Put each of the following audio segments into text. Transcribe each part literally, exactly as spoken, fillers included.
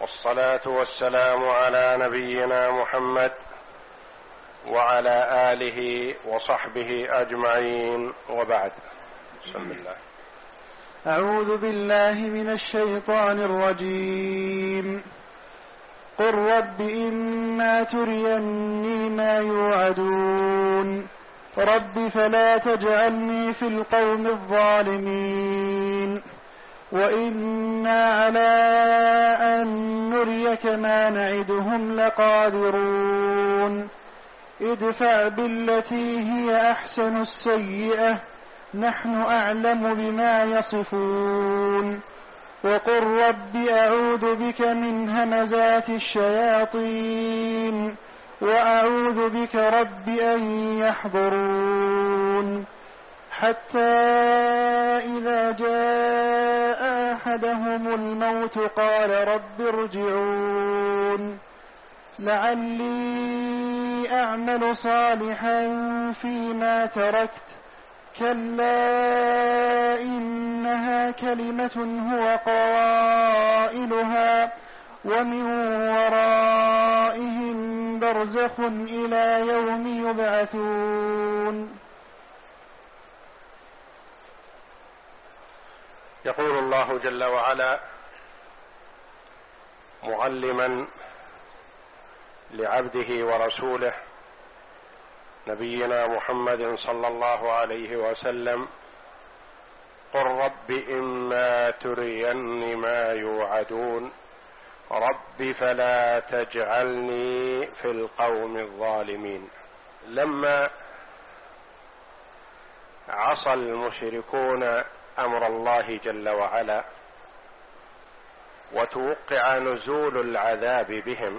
والصلاة والسلام على نبينا محمد وعلى آله وصحبه أجمعين، وبعد. بسم الله. أعوذ بالله من الشيطان الرجيم. قل رب إما تريني ما يوعدون رب فلا تجعلني في القوم الظالمين وإنا على أن نريك ما نعدهم لقادرون ادفع بالتي هي أحسن السيئة نحن أعلم بما يصفون وقل رب أعوذ بك من همزات الشياطين وأعوذ بك رب أن يحضرون حتى إذا جاء أحدهم الموت قال رب ارجعون لعلي أعمل صالحا فيما تركت كلا إنها كلمة هو قائلها ومن ورائهم برزخ إلى يوم يبعثون. يقول الله جل وعلا معلما لعبده ورسوله نبينا محمد صلى الله عليه وسلم: قل رب إما تريني ما يوعدون رب فلا تجعلني في القوم الظالمين. لما عصى المشركون أمر الله جل وعلا وتوقع نزول العذاب بهم،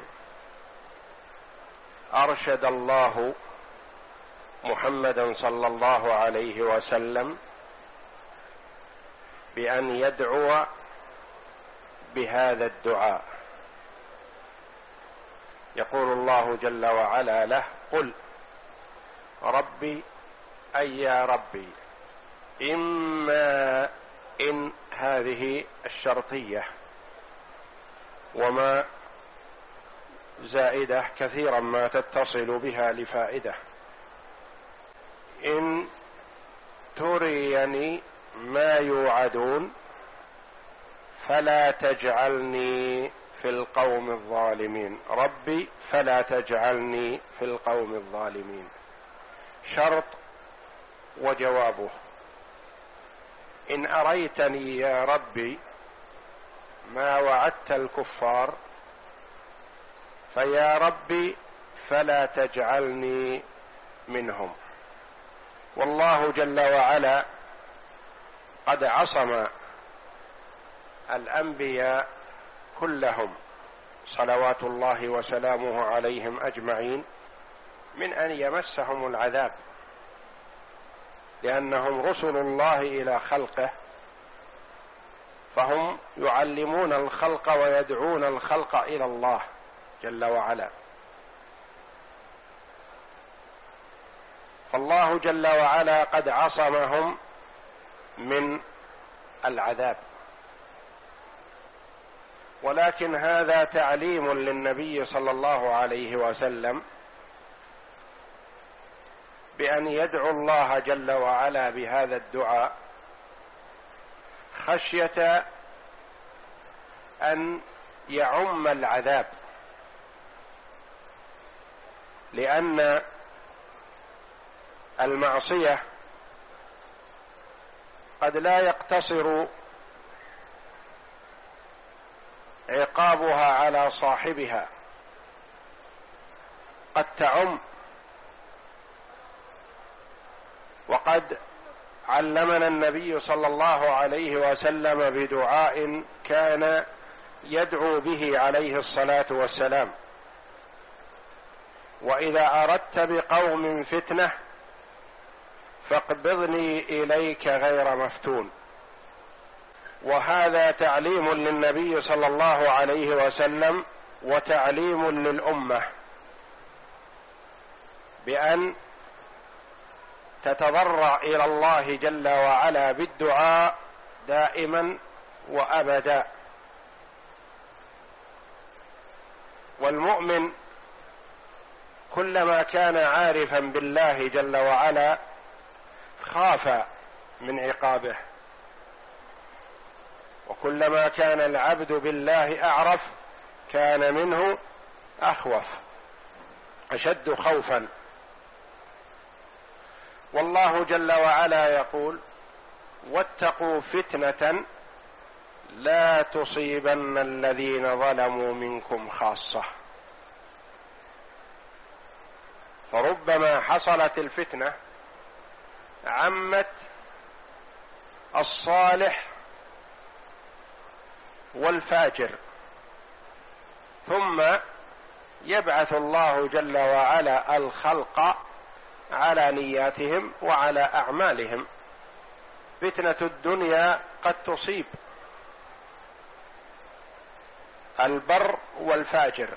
أرشد الله محمدا صلى الله عليه وسلم بأن يدعو بهذا الدعاء. يقول الله جل وعلا له: قل ربي أي يا ربي، إما إن هذه الشرطية وما زائدة كثيرا ما تتصل بها لفائدة. إن تريني ما يوعدون فلا تجعلني في القوم الظالمين. ربي فلا تجعلني في القوم الظالمين، شرط وجوابه: إن أريتني يا ربي ما وعدت الكفار فيا ربي فلا تجعلني منهم. والله جل وعلا قد عصم الأنبياء كلهم صلوات الله وسلامه عليهم أجمعين من أن يمسهم العذاب، لأنهم رسل الله إلى خلقه، فهم يعلمون الخلق ويدعون الخلق إلى الله جل وعلا. فالله جل وعلا قد عصمهم من العذاب، ولكن هذا تعليم للنبي صلى الله عليه وسلم بأن يدعو الله جل وعلا بهذا الدعاء خشية أن يعم العذاب، لأن المعصية قد لا يقتصر عقابها على صاحبها، قد تعم. وقد علمنا النبي صلى الله عليه وسلم بدعاء كان يدعو به عليه الصلاة والسلام: وإذا أردت بقوم فتنة فاقبضني إليك غير مفتون. وهذا تعليم للنبي صلى الله عليه وسلم وتعليم للأمة بأن تتضرع إلى الله جل وعلا بالدعاء دائما وأبدا، والمؤمن كلما كان عارفا بالله جل وعلا خاف من عقابه، وكلما كان العبد بالله أعرف كان منه أخوف أشد خوفا. والله جل وعلا يقول: واتقوا فتنة لا تصيبن الذين ظلموا منكم خاصة. فربما حصلت الفتنة عمت الصالح والفاجر، ثم يبعث الله جل وعلا الخلق على نياتهم وعلى أعمالهم. فتنة الدنيا قد تصيب البر والفاجر.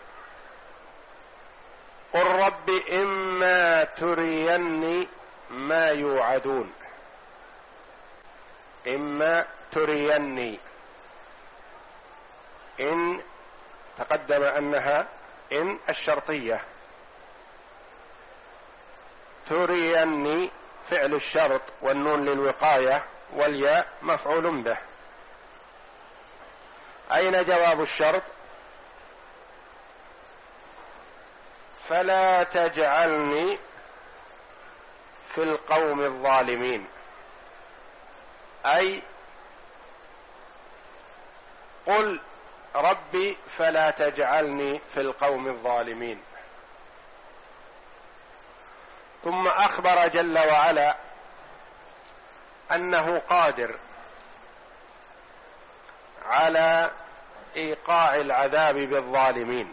قل رب إما تريني ما يوعدون، إما تريني، إن تقدم أنها إن الشرطية، تريني فعل الشرط والنون للوقاية والياء مفعول به. أين جواب الشرط؟ فلا تجعلني في القوم الظالمين، أي قل ربي فلا تجعلني في القوم الظالمين. ثم أخبر جل وعلا أنه قادر على إيقاع العذاب بالظالمين،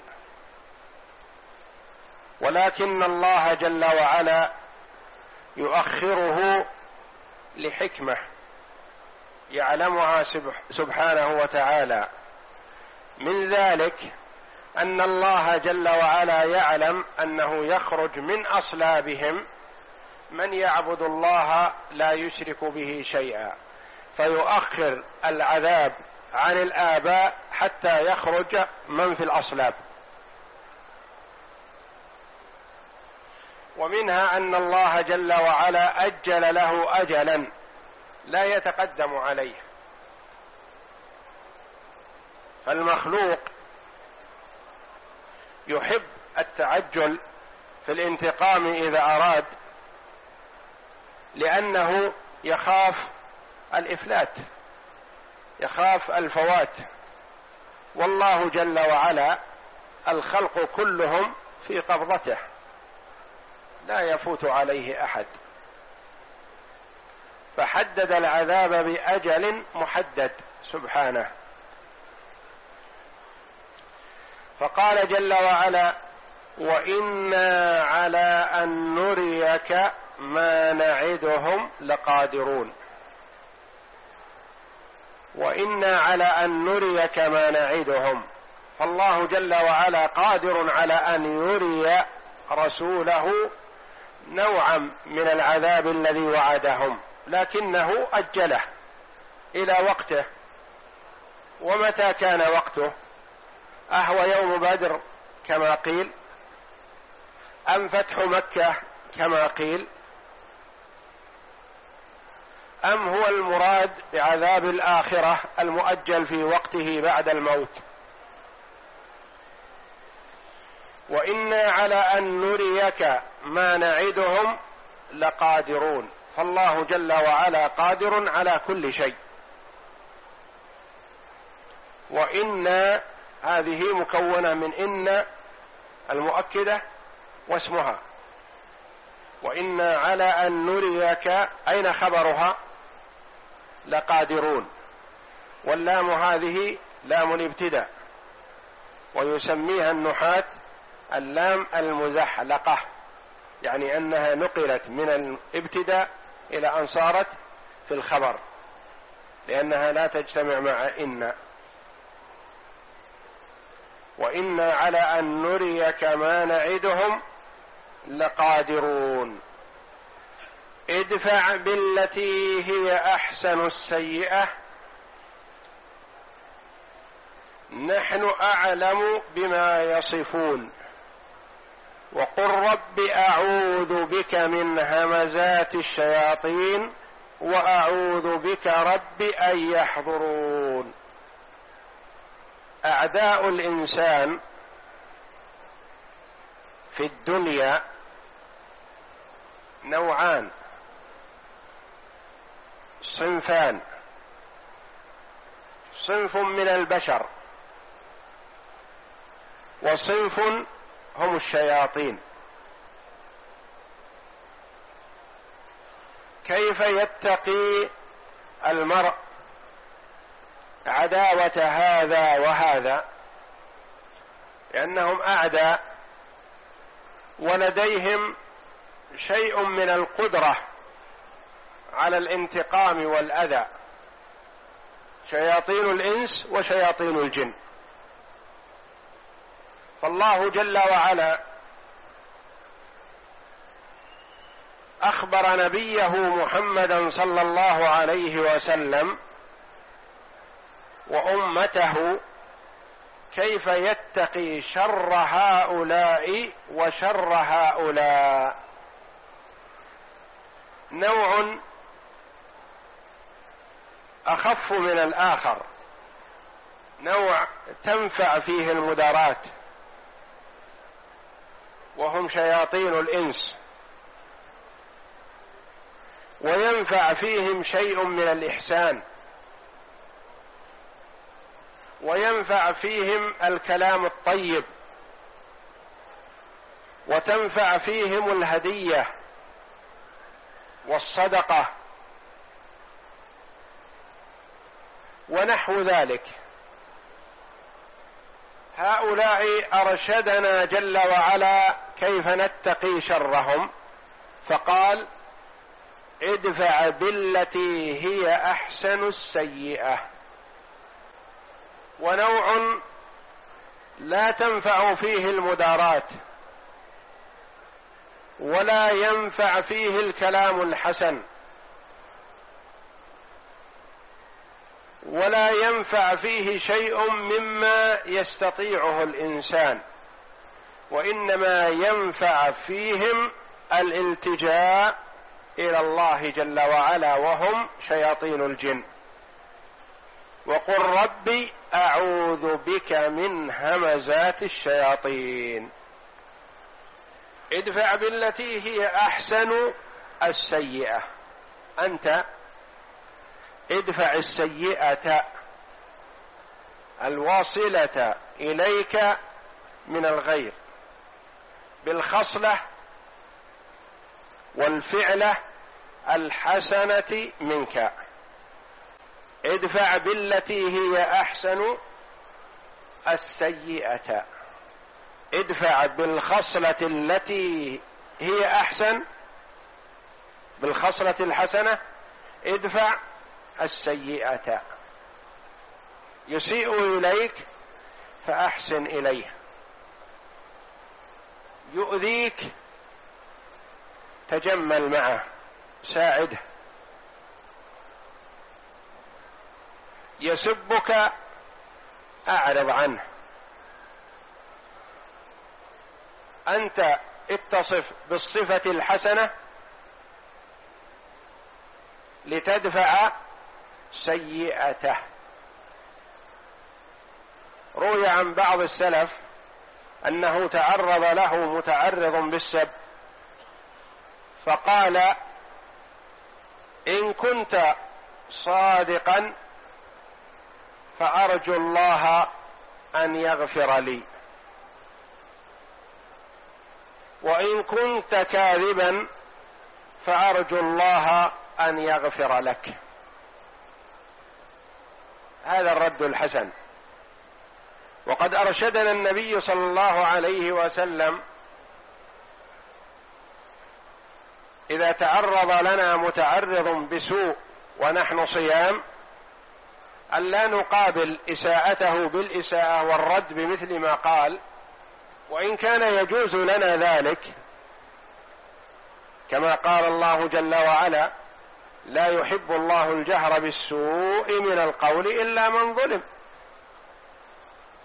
ولكن الله جل وعلا يؤخره لحكمة يعلمها سبحانه وتعالى. من ذلك أن الله جل وعلا يعلم أنه يخرج من أصلابهم من يعبد الله لا يشرك به شيئا، فيؤخر العذاب عن الآباء حتى يخرج من في الأصلاب. ومنها أن الله جل وعلا أجل له أجلا لا يتقدم عليه. فالمخلوق يحب التعجل في الانتقام إذا أراد، لأنه يخاف الإفلات، يخاف الفوات. والله جل وعلا الخلق كلهم في قبضته لا يفوت عليه أحد، فحدد العذاب بأجل محدد سبحانه. فقال جل وعلا: وإنا على أن نريك ما نعدهم لقادرون. وإنا على أن نريك ما نعدهم، فالله جل وعلا قادر على أن يري رسوله نوعا من العذاب الذي وعدهم، لكنه أجله إلى وقته. ومتى كان وقته؟ أهو يوم بدر كما قيل، أم فتح مكة كما قيل، أم هو المراد بعذاب الآخرة المؤجل في وقته بعد الموت؟ وإنا على أن نريك ما نعدهم لقادرون، فالله جل وعلا قادر على كل شيء. وإنا هذه مكونة من إن المؤكدة واسمها. وإنا على أن نريك، أين خبرها؟ لقادرون، واللام هذه لام الابتداء، ويسميها النحاة اللام المزحلقة، يعني أنها نقلت من الابتداء إلى أن صارت في الخبر، لأنها لا تجتمع مع إن. وإنا على أن نريك ما نعدهم لقادرون. ادفع بالتي هي أحسن السيئة نحن أعلم بما يصفون. وقل رب أعوذ بك من همزات الشياطين وأعوذ بك رب أن يحضرون. أعداء الإنسان في الدنيا نوعان، صنفان: صنف من البشر وصنف هم الشياطين. كيف يتقي المرء عداوة هذا وهذا؟ لأنهم أعداء ولديهم شيء من القدرة على الانتقام والأذى، شياطين الإنس وشياطين الجن. فالله جل وعلا أخبر نبيه محمدا صلى الله عليه وسلم وأمته كيف يتقي شر هؤلاء وشر هؤلاء. نوع أخف من الآخر، نوع تنفع فيه المدارات وهم شياطين الإنس، وينفع فيهم شيء من الإحسان، وينفع فيهم الكلام الطيب، وتنفع فيهم الهدية والصدقة ونحو ذلك. هؤلاء أرشدنا جل وعلا كيف نتقي شرهم، فقال: ادفع بالتي هي أحسن السيئة. ونوع لا تنفع فيه المدارات ولا ينفع فيه الكلام الحسن ولا ينفع فيه شيء مما يستطيعه الإنسان، وإنما ينفع فيهم الالتجاء إلى الله جل وعلا وهم شياطين الجن. وقل ربي أعوذ بك من همزات الشياطين. ادفع بالتي هي أحسن السيئة. أنت ادفع السيئة الواصلة إليك من الغير بالخصلة والفعلة الحسنة منك. ادفع بالتي هي أحسن السيئة، ادفع بالخصلة التي هي أحسن، بالخصلة الحسنة ادفع السيئة. يسيء إليك فأحسن إليه، يؤذيك تجمل معه، ساعده، يسبك أعرض عنه. أنت اتصف بالصفة الحسنة لتدفع سيئته. روي عن بعض السلف أنه تعرض له متعرض بالسب فقال: إن كنت صادقا فأرجو الله أن يغفر لي، وإن كنت كاذبا فأرجو الله أن يغفر لك. هذا الرد الحسن. وقد أرشدنا النبي صلى الله عليه وسلم إذا تعرض لنا متعرض بسوء ونحن صيام أن لا نقابل إساءته بالإساءة والرد بمثل ما قال، وإن كان يجوز لنا ذلك كما قال الله جل وعلا: لا يحب الله الجهر بالسوء من القول إلا من ظلم.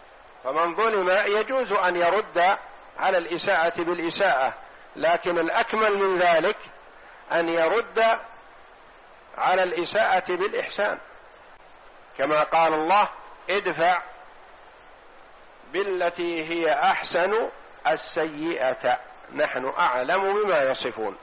فمن ظلم يجوز أن يرد على الإساءة بالإساءة، لكن الأكمل من ذلك أن يرد على الإساءة بالإحسان، كما قال الله: ادفع بالتي هي أحسن السيئة نحن أعلم بما يصفون.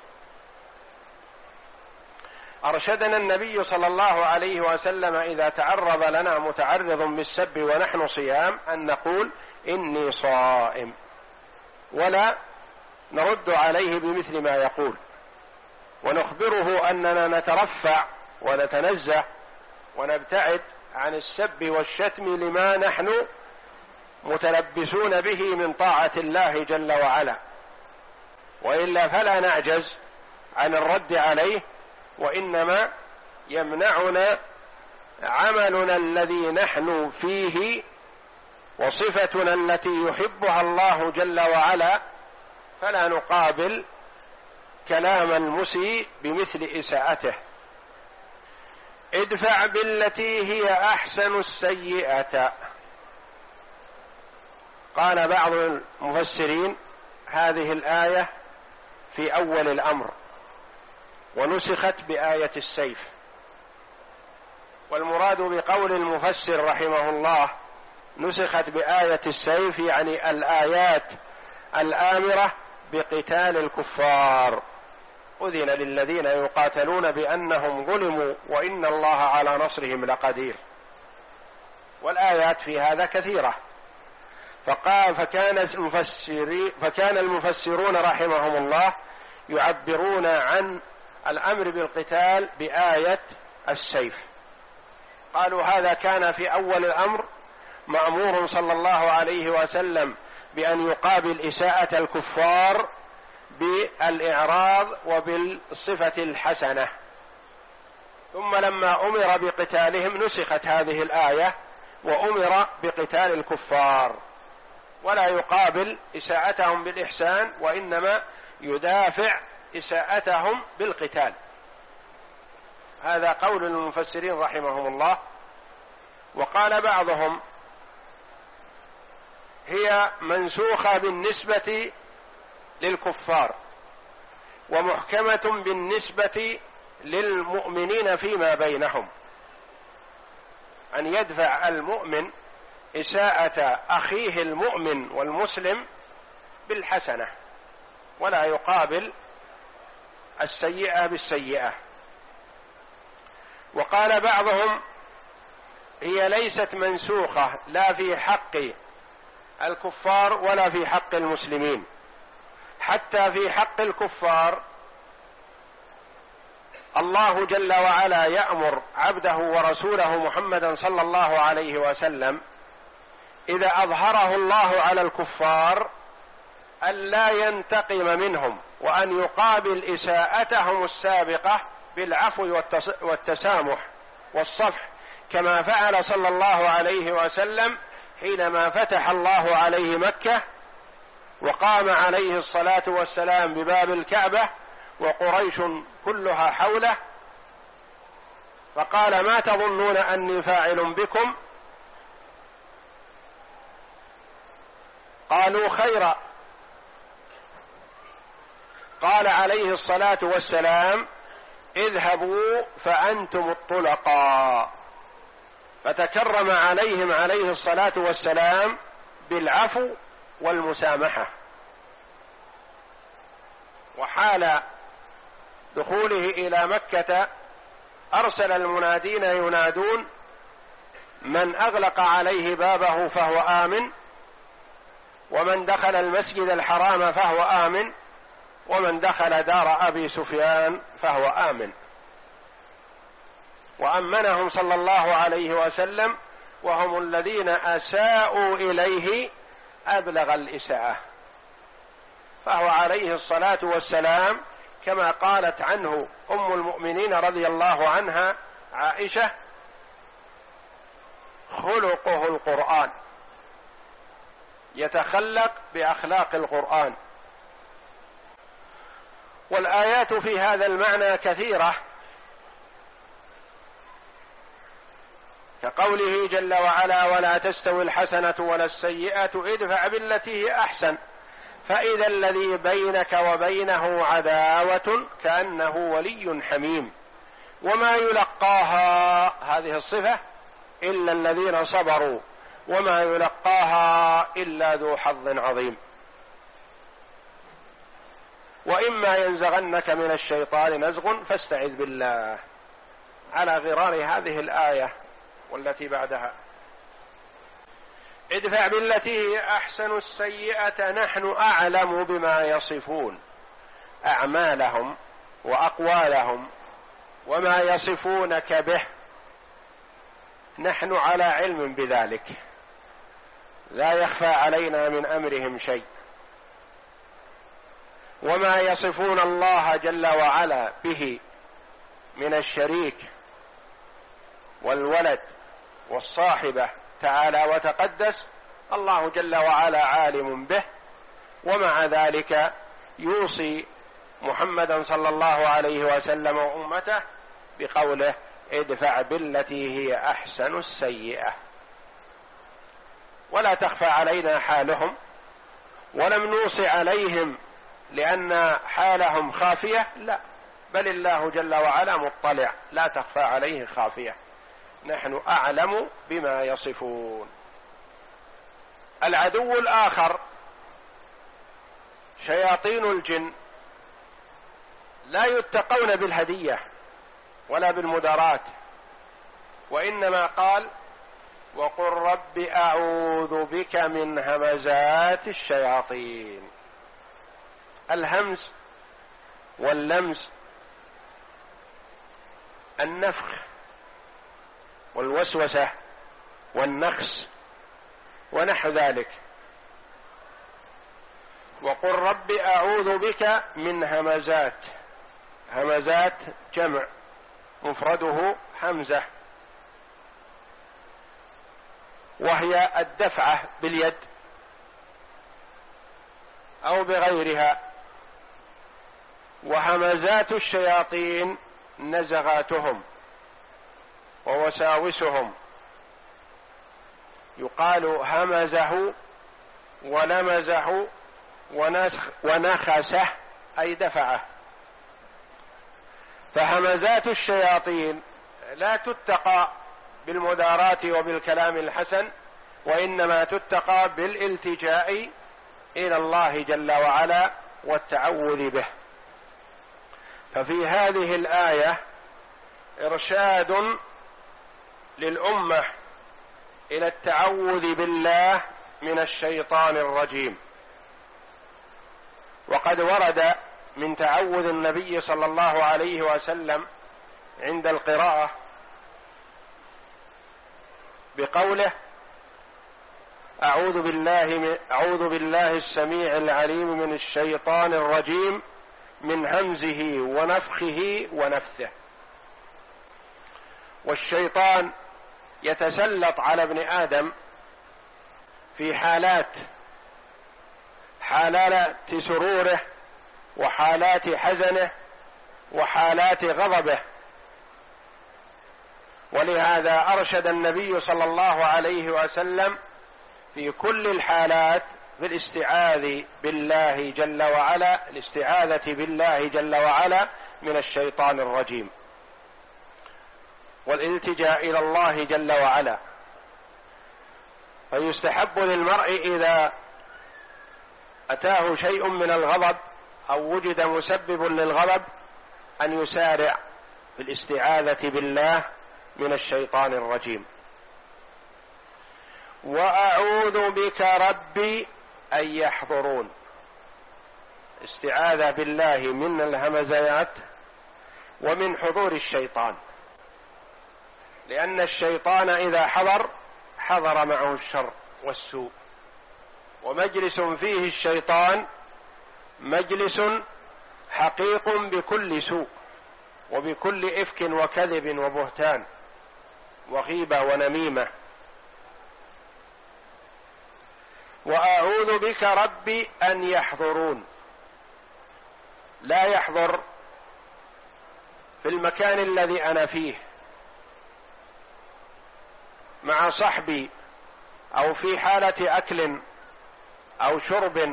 أرشدنا النبي صلى الله عليه وسلم إذا تعرض لنا متعرض بالسب ونحن صيام أن نقول: إني صائم، ولا نرد عليه بمثل ما يقول، ونخبره أننا نترفع ونتنزه ونبتعد عن السب والشتم لما نحن متلبسون به من طاعة الله جل وعلا، وإلا فلا نعجز عن الرد عليه، وإنما يمنعنا عملنا الذي نحن فيه وصفتنا التي يحبها الله جل وعلا، فلا نقابل كلام المسيء بمثل إساءته. ادفع بالتي هي أحسن السيئة. قال بعض المفسرين: هذه الآية في أول الأمر ونسخت بآية السيف، والمراد بقول المفسر رحمه الله نسخت بآية السيف يعني الآيات الآمرة بقتال الكفار، أذن للذين يقاتلون بأنهم ظلموا وإن الله على نصرهم لقدير. والآيات في هذا كثيرة. فقال فكان المفسرين فكان المفسرون رحمهم الله يعبرون عن الأمر بالقتال بآية السيف. قالوا هذا كان في أول الأمر مأمور صلى الله عليه وسلم بأن يقابل إساءة الكفار بالإعراض وبالصفة الحسنة، ثم لما أمر بقتالهم نسخت هذه الآية وأمر بقتال الكفار، ولا يقابل إساءتهم بالإحسان، وإنما يدافع إساءتهم بالقتال. هذا قول المفسرين رحمهم الله. وقال بعضهم: هي منسوخة بالنسبة للكفار ومحكمة بالنسبة للمؤمنين فيما بينهم، أن يدفع المؤمن إساءة أخيه المؤمن والمسلم بالحسنة، ولا يقابل السيئة بالسيئة. وقال بعضهم: هي ليست منسوخة لا في حق الكفار ولا في حق المسلمين، حتى في حق الكفار الله جل وعلا يأمر عبده ورسوله محمدا صلى الله عليه وسلم إذا أظهره الله على الكفار ألا ينتقم منهم، وأن يقابل إساءتهم السابقة بالعفو والتسامح والصفح، كما فعل صلى الله عليه وسلم حينما فتح الله عليه مكة وقام عليه الصلاة والسلام بباب الكعبة وقريش كلها حوله، فقال: ما تظنون أني فاعل بكم؟ قالوا: خيرا. قال عليه الصلاة والسلام: اذهبوا فأنتم الطلقاء. فتكرم عليهم عليه الصلاة والسلام بالعفو والمسامحة. وحال دخوله إلى مكة أرسل المنادين ينادون: من أغلق عليه بابه فهو آمن، ومن دخل المسجد الحرام فهو آمن، ومن دخل دار أبي سفيان فهو آمن. وأمنهم صلى الله عليه وسلم، وهم الذين أساءوا إليه أبلغ الإساءة. فهو عليه الصلاة والسلام كما قالت عنه أم المؤمنين رضي الله عنها عائشة: خلقه القرآن، يتخلق بأخلاق القرآن. والآيات في هذا المعنى كثيرة، كقوله جل وعلا: ولا تستوي الحسنة ولا السيئة ادفع بالتي هي أحسن فإذا الذي بينك وبينه عداوة كأنه ولي حميم. وما يلقاها، هذه الصفة، إلا الذين صبروا وما يلقاها إلا ذو حظ عظيم. وإما ينزغنك من الشيطان نزغ فاستعذ بالله، على غرار هذه الآية والتي بعدها: ادفع بالتي هي أحسن السيئة نحن أعلم بما يصفون. أعمالهم وأقوالهم وما يصفونك به نحن على علم بذلك، لا يخفى علينا من أمرهم شيء. وما يصفون الله جل وعلا به من الشريك والولد والصاحبة تعالى وتقدس، الله جل وعلا عالم به، ومع ذلك يوصي محمدا صلى الله عليه وسلم وأمته بقوله: ادفع بالتي هي أحسن السيئة. ولا تخفى علينا حالهم، ولم نوصي عليهم لأن حالهم خافية، لا، بل الله جل وعلا مطلع، لا تخفى عليه خافية، نحن أعلم بما يصفون. العدو الآخر شياطين الجن لا يتقون بالهدية ولا بالمدارات، وإنما قال: وقل رب أعوذ بك من همزات الشياطين. الهمز واللمز النفخ والوسوسة والنخس ونحو ذلك. وقل رب أعوذ بك من همزات، همزات جمع مفرده همزة، وهي الدفعة باليد أو بغيرها. وهمزات الشياطين نزغاتهم ووساوسهم، يقال همزه ولمزه ونسخ ونخسه أي دفعه. فهمزات الشياطين لا تتقى بالمدارات وبالكلام الحسن، وإنما تتقى بالالتجاء إلى الله جل وعلا والتعوذ به. ففي هذه الآية إرشاد للأمة إلى التعوذ بالله من الشيطان الرجيم. وقد ورد من تعوذ النبي صلى الله عليه وسلم عند القراءة بقوله: أعوذ بالله أعوذ بالله السميع العليم من الشيطان الرجيم من همزه ونفخه ونفثه. والشيطان يتسلط على ابن آدم في حالات، حالات سروره وحالات حزنه وحالات غضبه. ولهذا أرشد النبي صلى الله عليه وسلم في كل الحالات بالاستعاذة بالله جل وعلا، الاستعاذة بالله جل وعلا من الشيطان الرجيم، والالتجاء إلى الله جل وعلا. فيستحب للمرء إذا أتاه شيء من الغضب أو وجد مسبب للغضب أن يسارع في الاستعاذة بالله من الشيطان الرجيم. وأعوذ بك ربي أن يحضرون، استعاذة بالله من الهمزات ومن حضور الشيطان، لأن الشيطان إذا حضر حضر معه الشر والسوء، ومجلس فيه الشيطان مجلس حقيق بكل سوء وبكل إفك وكذب وبهتان وغيبة ونميمة. وأعوذ بك ربي أن يحضرون، لا يحضر في المكان الذي أنا فيه، مع صحبي أو في حالة أكل أو شرب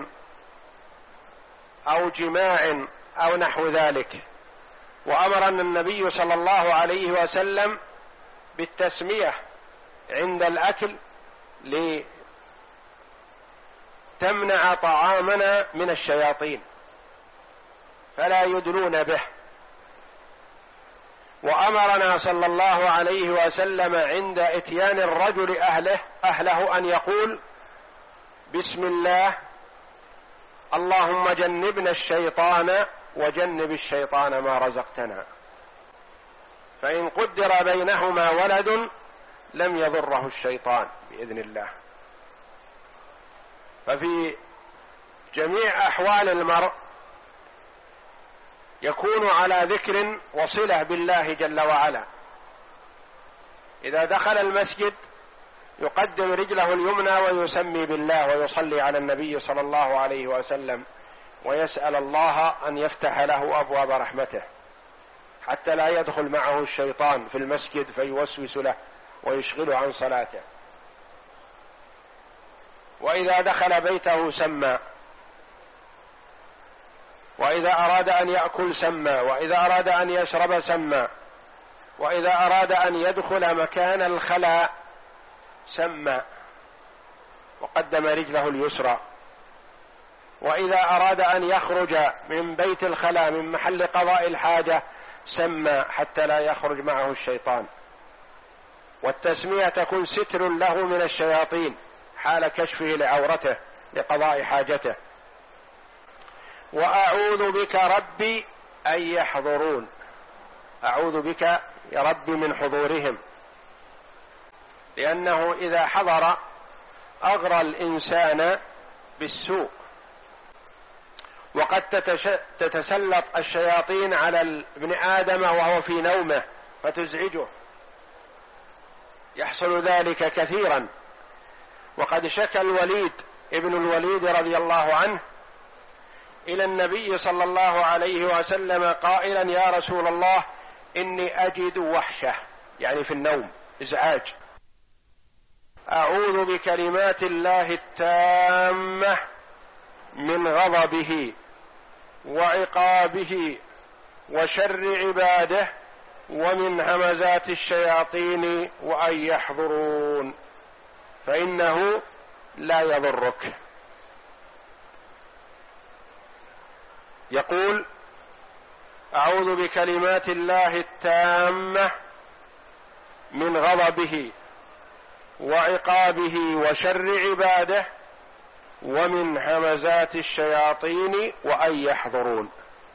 أو جماع أو نحو ذلك. وأمرنا النبي صلى الله عليه وسلم بالتسمية عند الأكل لتمنع طعامنا من الشياطين فلا يدلون به. وأمرنا صلى الله عليه وسلم عند إتيان الرجل أهله أهله أن يقول بسم الله اللهم جنبنا الشيطان وجنب الشيطان ما رزقتنا، فإن قدر بينهما ولد لم يضره الشيطان بإذن الله. ففي جميع أحوال المرء يكون على ذكر وصلة بالله جل وعلا. إذا دخل المسجد يقدم رجله اليمنى ويسمي بالله ويصلي على النبي صلى الله عليه وسلم ويسأل الله أن يفتح له أبواب رحمته حتى لا يدخل معه الشيطان في المسجد فيوسوس له ويشغله عن صلاته. وإذا دخل بيته سمى، وإذا أراد أن يأكل سمى، وإذا أراد أن يشرب سمى، وإذا أراد أن يدخل مكان الخلاء سمى وقدم رجله اليسرى، وإذا أراد أن يخرج من بيت الخلاء من محل قضاء الحاجة سمى حتى لا يخرج معه الشيطان. والتسمية تكون ستر له من الشياطين حال كشفه لعورته لقضاء حاجته. وأعوذ بك ربي أن يحضرون، أعوذ بك يا ربي من حضورهم، لأنه إذا حضر أغرى الإنسان بالسوء. وقد تتسلط الشياطين على ابن آدم وهو في نومه فتزعجه، يحصل ذلك كثيرا. وقد شكى الوليد ابن الوليد رضي الله عنه إلى النبي صلى الله عليه وسلم قائلا يا رسول الله إني أجد وحشة، يعني في النوم إزعاج، أعوذ بكلمات الله التامة من غضبه وعقابه وشر عباده ومن همزات الشياطين وأن يحضرون فإنه لا يضرك. يقول أعوذ بكلمات الله التامة من غضبه وعقابه وشر عباده ومن همزات الشياطين وأن يحضرون.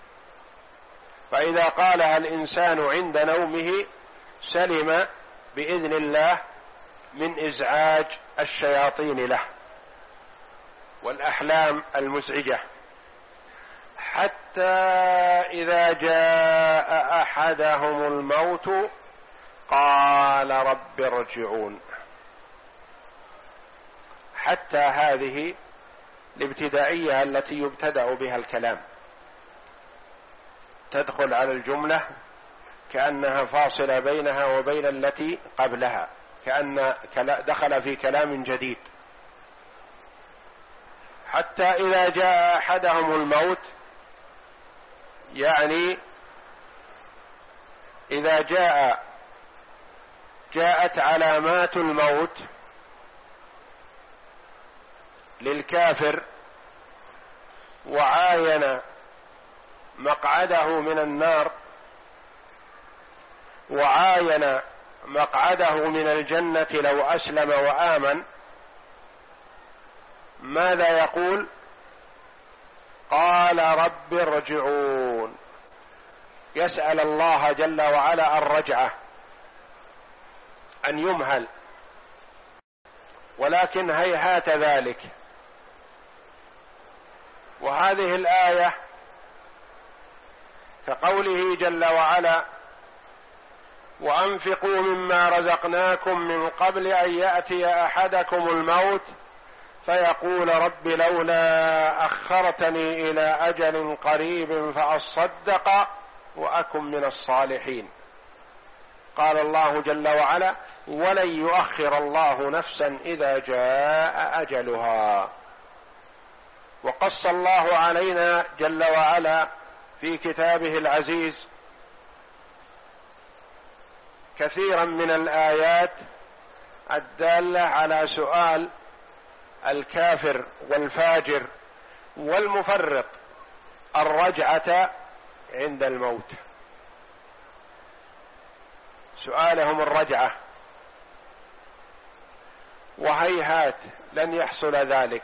فإذا قالها الإنسان عند نومه سلم بإذن الله من إزعاج الشياطين له والأحلام المزعجة. حتى إذا جاء أحدهم الموت قال رب ارجعون. حتى هذه الابتدائية التي يبتدأ بها الكلام تدخل على الجملة كأنها فاصلة بينها وبين التي قبلها، كأن دخل في كلام جديد. حتى إذا جاء أحدهم الموت، يعني إذا جاء جاءت علامات الموت للكافر وعاين مقعده من النار وعاين مقعده من الجنة لو أسلم وآمن، ماذا يقول؟ قال رب ارجعون. يسأل الله جل وعلا الرجعة، أن يمهل، ولكن هيهات ذلك. وهذه الآية كقوله جل وعلا وأنفقوا مما رزقناكم من قبل أن يأتي أحدكم الموت فيقول رب لولا أخرتني إلى أجل قريب فأصدق وأكن من الصالحين. قال الله جل وعلا ولن يؤخر الله نفسا إذا جاء أجلها. وقص الله علينا جل وعلا في كتابه العزيز كثيرا من الآيات الدالة على سؤال الكافر والفاجر والمفرط الرجعة عند الموت، سؤالهم الرجعة، وهيهات لن يحصل ذلك.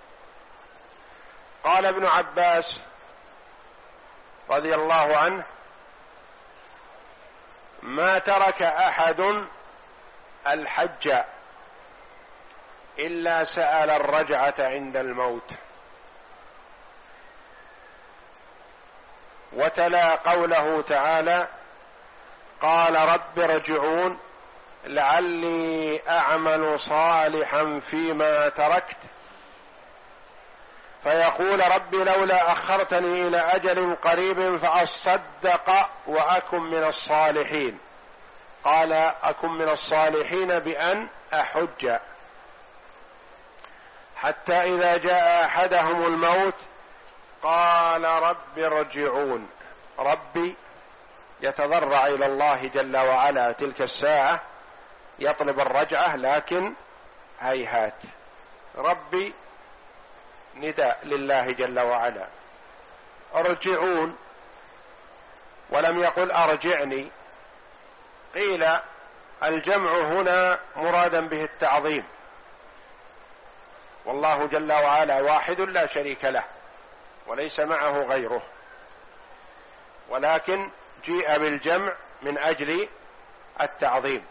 قال ابن عباس رضي الله عنه: ما ترك أحد الحج إلا سأل الرجعة عند الموت. وتلا قوله تعالى: قال رب ارجعون لعلي أعمل صالحا فيما تركت، فيقول رب لولا أخرتني إلى أجل قريب فأصدق وأكن من الصالحين. قال أكن من الصالحين بأن أحج، حتى إذا جاء أحدهم الموت قال رب ارجعون. ربي يتضرع إلى الله جل وعلا تلك الساعة، يطلب الرجعة، لكن هيهات. ربي نداء لله جل وعلا. ارجعون ولم يقل أرجعني. قيل الجمع هنا مرادا به التعظيم، والله جل وعلا واحد لا شريك له وليس معه غيره، ولكن جيء بالجمع من أجل التعظيم.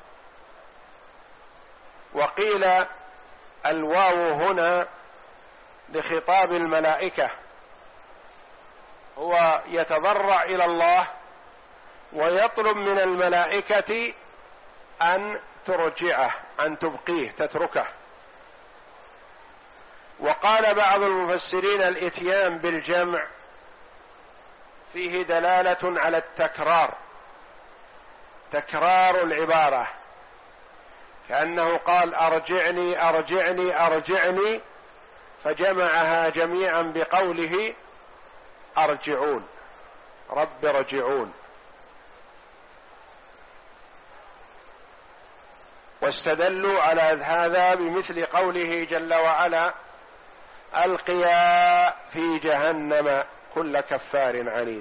وقيل الواو هنا لخطاب الملائكة، هو يتضرع إلى الله ويطلب من الملائكة أن ترجعه، أن تبقيه، تتركه. وقال بعض المفسرين الإتيان بالجمع فيه دلالة على التكرار، تكرار العبارة، كأنه قال أرجعني أرجعني أرجعني، فجمعها جميعا بقوله أرجعون، رب ارجعون. واستدلوا على هذا بمثل قوله جل وعلا: ألقيا في جهنم كل كفار عنيد.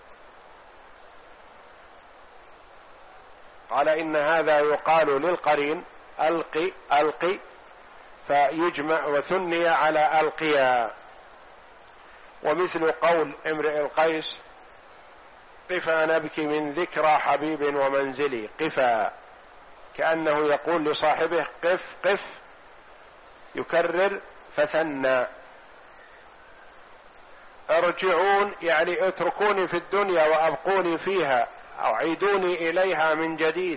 قال إن هذا يقال للقرين ألقي ألقي، فيجمع وثني على ألقيا. ومثل قول امرئ القيس: قفا نبكي من ذكرى حبيب ومنزلي. قفا، كأنه يقول لصاحبه قف قف، يكرر فثنى. ارجعون يعني اتركوني في الدنيا وابقوني فيها، او عيدوني اليها من جديد.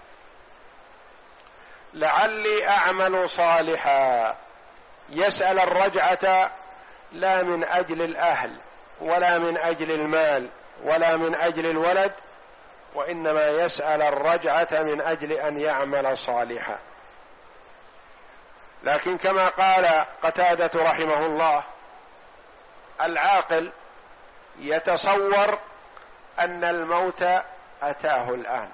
لعلي اعمل صالحا، يسأل الرجعة لا من اجل الاهل ولا من اجل المال ولا من اجل الولد، وانما يسأل الرجعة من اجل ان يعمل صالحا. لكن كما قال قتادة رحمه الله: العاقل يتصور أن الموت أتاه الآن،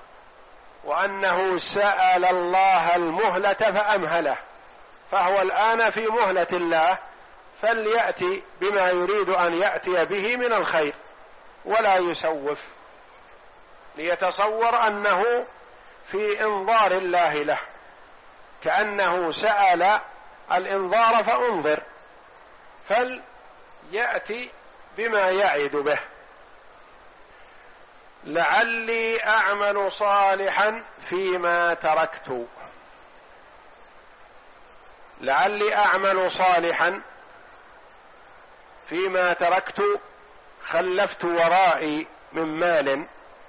وأنه سأل الله المهلة فأمهله، فهو الآن في مهلة الله، فليأتي بما يريد أن يأتي به من الخير ولا يسوف، ليتصور أنه في إنظار الله له، كأنه سأل الإنظار فأنظر، فليأتي بما يعد به. لعلي أعمل صالحا فيما تركت، لعلي أعمل صالحا فيما تركت، خلفت ورائي من مال،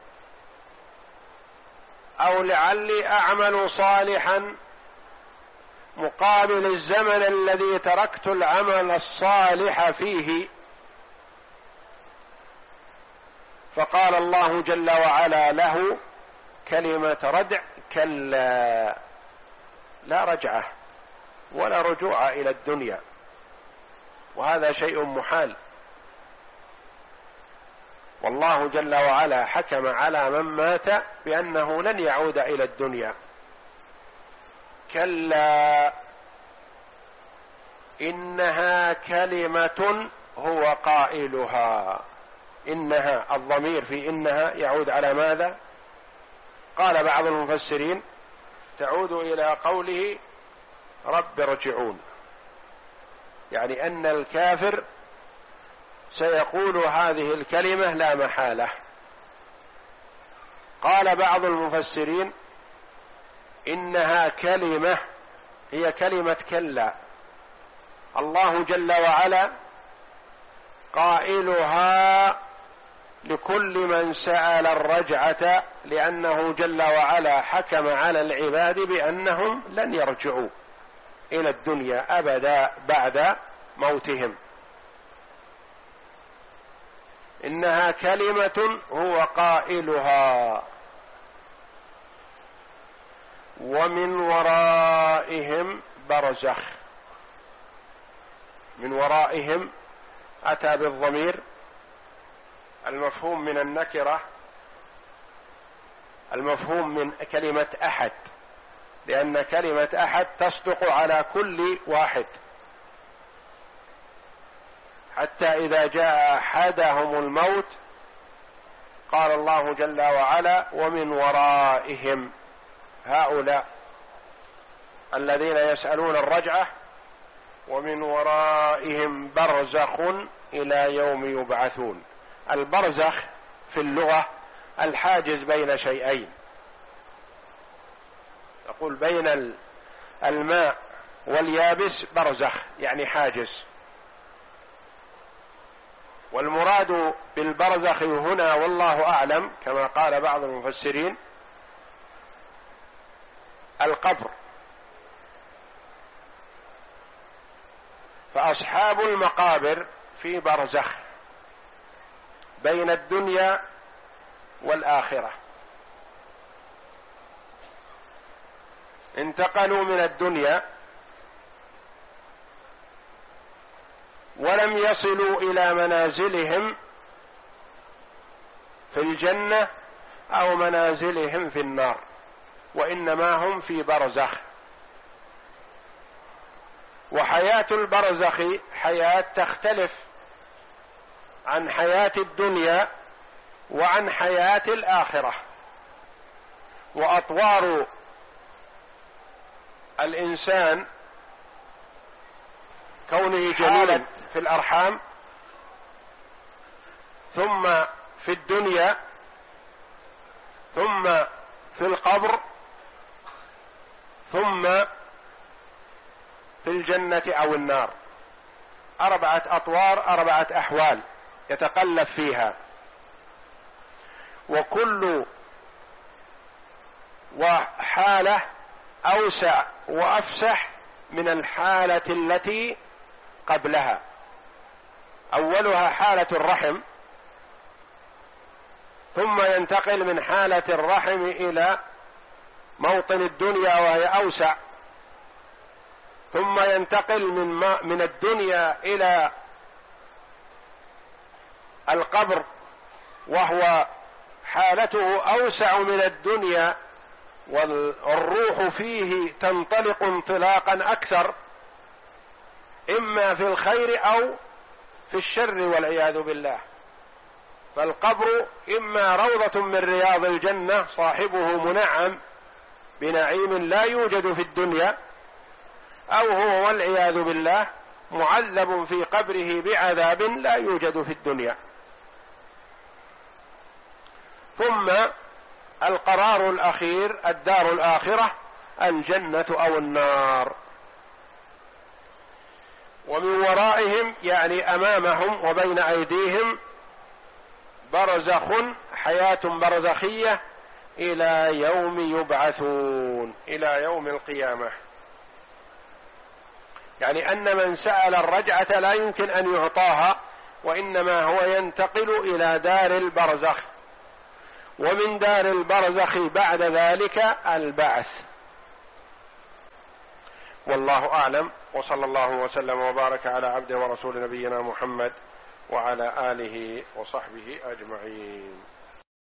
أو لعلي أعمل صالحا مقابل الزمن الذي تركت العمل الصالح فيه. فقال الله جل وعلا له كلمة ردع كلا لا رجعة ولا رجوع إلى الدنيا، وهذا شيء محال. والله جل وعلا حكم على من مات بأنه لن يعود إلى الدنيا. كلا إنها كلمة هو قائلها. إنها، الضمير في إنها يعود على ماذا؟ قال بعض المفسرين تعود إلى قوله رب ارجعون، يعني أن الكافر سيقول هذه الكلمة لا محالة. قال بعض المفسرين إنها كلمة هي كلمة كلا، الله جل وعلا قائلها لكل من سأل الرجعة، لأنه جل وعلا حكم على العباد بأنهم لن يرجعوا إلى الدنيا أبدا بعد موتهم. إنها كلمة هو قائلها ومن ورائهم برزخ. من ورائهم أتى بالضمير المفهوم من النكرة، المفهوم من كلمة أحد، لأن كلمة أحد تصدق على كل واحد، حتى إذا جاء أحدهم الموت قال الله جل وعلا ومن ورائهم، هؤلاء الذين يسألون الرجعة ومن ورائهم برزخ إلى يوم يبعثون. البرزخ في اللغة الحاجز بين شيئين، يقول بين الماء واليابس برزخ يعني حاجز، والمراد بالبرزخ هنا والله أعلم كما قال بعض المفسرين القبر. فأصحاب المقابر في برزخ بين الدنيا والآخرة، انتقلوا من الدنيا ولم يصلوا إلى منازلهم في الجنة أو منازلهم في النار، وإنما هم في برزخ. وحياة البرزخ حياة تختلف عن حياة الدنيا وعن حياة الآخرة، وأطوار الإنسان كونه جنينا في الأرحام ثم في الدنيا ثم في القبر ثم في الجنة أو النار، أربعة أطوار، أربعة أحوال يتقلب فيها، وكل وحالة أوسع وأفسح من الحالة التي قبلها. أولها حالة الرحم، ثم ينتقل من حالة الرحم إلى موطن الدنيا وهي أوسع، ثم ينتقل من من الدنيا إلى القبر وهو حالته أوسع من الدنيا، والروح فيه تنطلق انطلاقا أكثر، إما في الخير أو في الشر والعياذ بالله. فالقبر إما روضة من رياض الجنة صاحبه منعم بنعيم لا يوجد في الدنيا، أو هو والعياذ بالله معذب في قبره بعذاب لا يوجد في الدنيا. ثم القرار الأخير الدار الآخرة الجنة أو النار. ومن ورائهم يعني أمامهم وبين أيديهم برزخ حياة برزخية إلى يوم يبعثون، إلى يوم القيامة. يعني أن من سأل الرجعة لا يمكن أن يعطاها، وإنما هو ينتقل إلى دار البرزخ. ومن دار البرزخ بعد ذلك البعث. والله أعلم، وصلى الله وسلم وبارك على عبده ورسول نبينا محمد وعلى آله وصحبه أجمعين.